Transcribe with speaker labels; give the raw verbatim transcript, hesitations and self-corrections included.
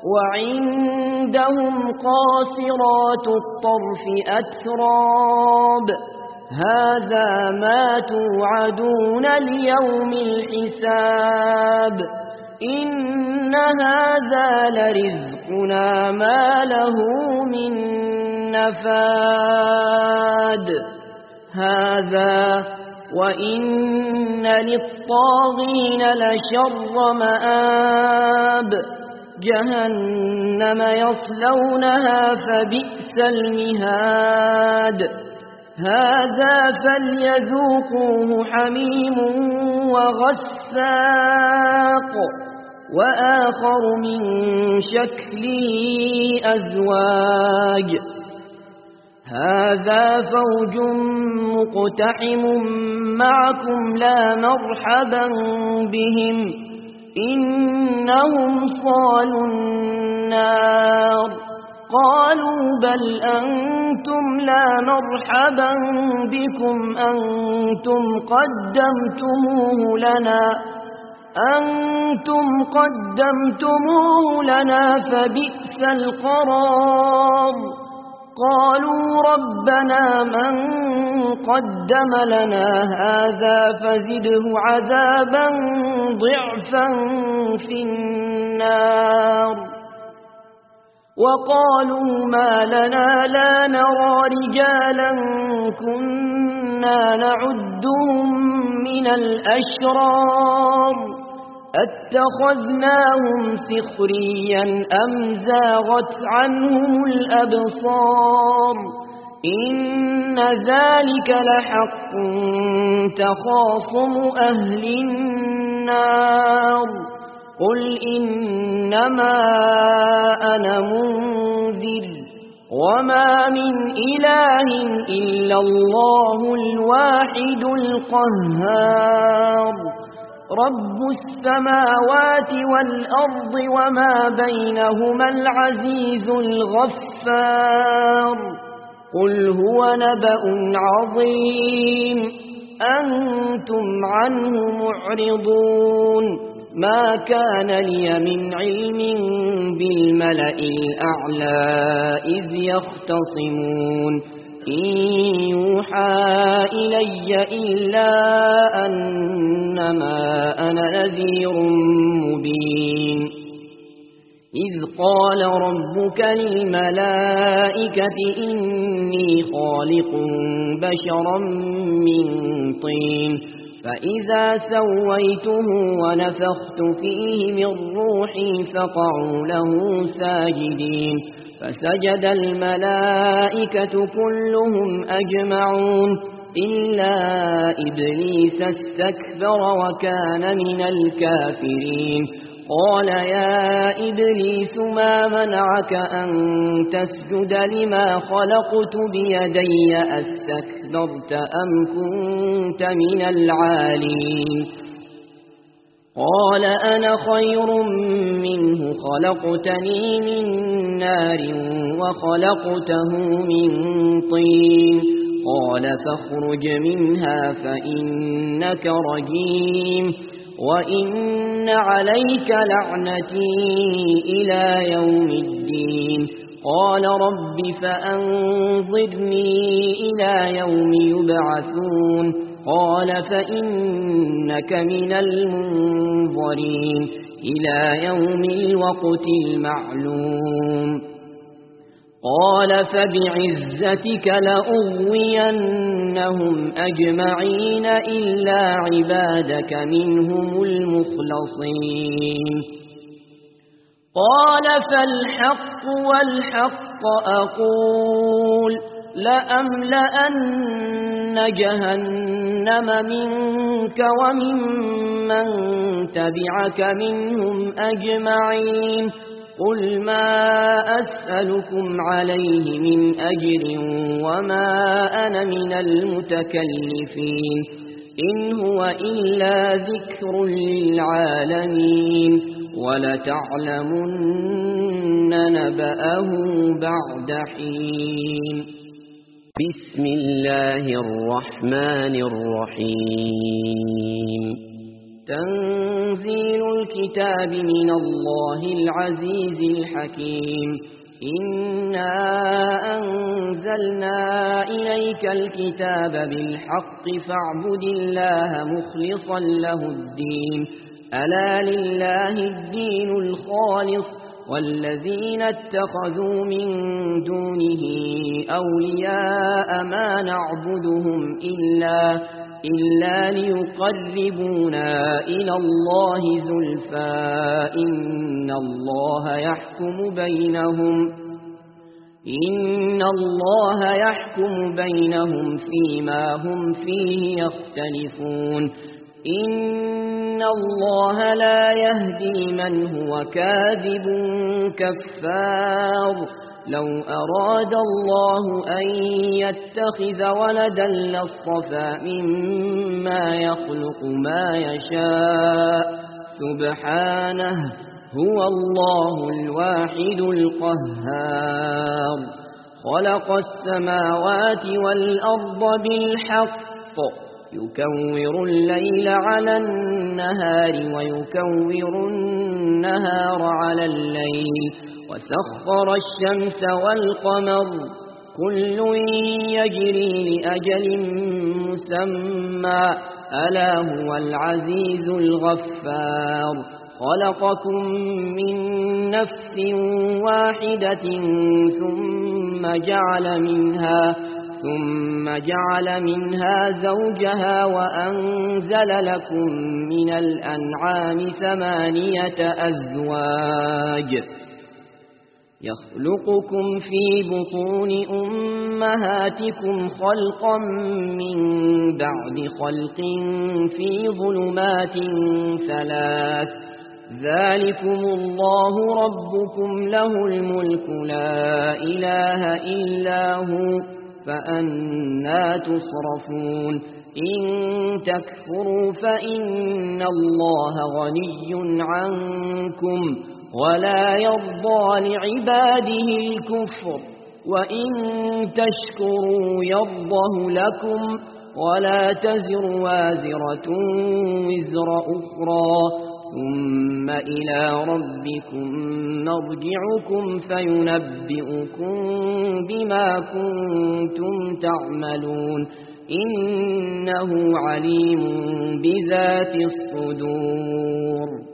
Speaker 1: وعندهم قاصرات الطرف أتراب هذا ما توعدون ليوم الحساب إن هذا لرزقنا ما له من نفاد هذا وإن للطاغين لشر مآب جهنم يصلونها فبئس المهاد هذا فليذوقوه حميم وغساق وآخر من شكله أزواج هذا فوج مقتحم معكم لا مرحبا بهم إنهم صالوا النار قالوا بل أنتم لا مرحبا بكم أنتم قدمتموه لنا أنتم قدمتموه لنا فبئس القرار قالوا ربنا من قدم لنا هذا فزده عذابا ضعفا في النار وقالوا ما لنا لا نرى رجالا كنا نعدهم من الأشرار اتخذناهم سخريا أم زاغت عنهم الأبصار إن ذلك لحق تخاصم أهل النار قل إنما أنا منذر وما من إله إلا الله الواحد القهار رب السماوات والأرض وما بينهما العزيز الغفار قل هو نبأ عظيم أنتم عنه معرضون ما كان لي من علم بالملأ الأعلى إذ يختصمون إن يوحى إلي إلا أنما أنا نذير مبين إذ قال ربك للملائكة إني خالق بشرا من طين فإذا سويته ونفخت فيه من روحي فقعوا له ساجدين فسجد الملائكة كلهم أجمعون إلا إبليس استكبر وكان من الكافرين قال يا إبليس ما منعك أن تسجد لما خلقت بيدي أستكبرت أم كنت من العالين قال أنا خير منه خلقتني من نار وخلقته من طين قال فاخرج منها فإنك رجيم وإن عليك لعنتي إلى يوم الدين قال رب فأنظرني إلى يوم يبعثون قال فإنك من المنظرين إلى يوم الوقت المعلوم قال فبعزتك لأغوينهم أجمعين إلا عبادك منهم المخلصين قال فالحق والحق أقول لأملأن جهنم منك وممن تبعك منهم أجمعين قل ما أسألكم عليه من أجر وما أنا من المتكلفين إن هو إلا ذكر للعالمين ولتعلمن نبأه بعد حين بسم الله الرحمن الرحيم تنزيل الكتاب من الله العزيز الحكيم إنا أنزلنا إليك الكتاب بالحق فاعبد الله مخلصا له الدين ألا لله الدين الخالص والذين اتخذوا من دونه أولياء ما نعبدهم إلا, إلا ليقربونا إلى الله زلفى إن الله يحكم بينهم إن الله يحكم بينهم فيما هم فيه يختلفون إن الله لا يهدي من هو كاذب كفار لو أراد الله أن يتخذ ولدا لاصطفى مما يخلق ما يشاء سبحانه هو الله الواحد القهار خلق السماوات والأرض بالحق يكور الليل على النهار ويكور النهار على الليل وسخر الشمس والقمر كل يجري لأجل مسمى ألا هو العزيز الغفار خلقكم من نفس واحدة ثم جعل منها ثم جعل منها زوجها وأنزل لكم من الأنعام ثمانية أزواج يخلقكم في بطون أمهاتكم خلقا من بعد خلق في ظلمات ثلاث ذلكم الله ربكم له الملك لا إله إلا هو فأنا تصرفون إن تكفروا فإن الله غني عنكم ولا يرضى لعباده الكفر وإن تشكروا يرضه لكم ولا تزر وازرة وزر أخرى ثم إلى ربكم مرجعكم فينبئكم بما كنتم تعملون إنه عليم بذات الصدور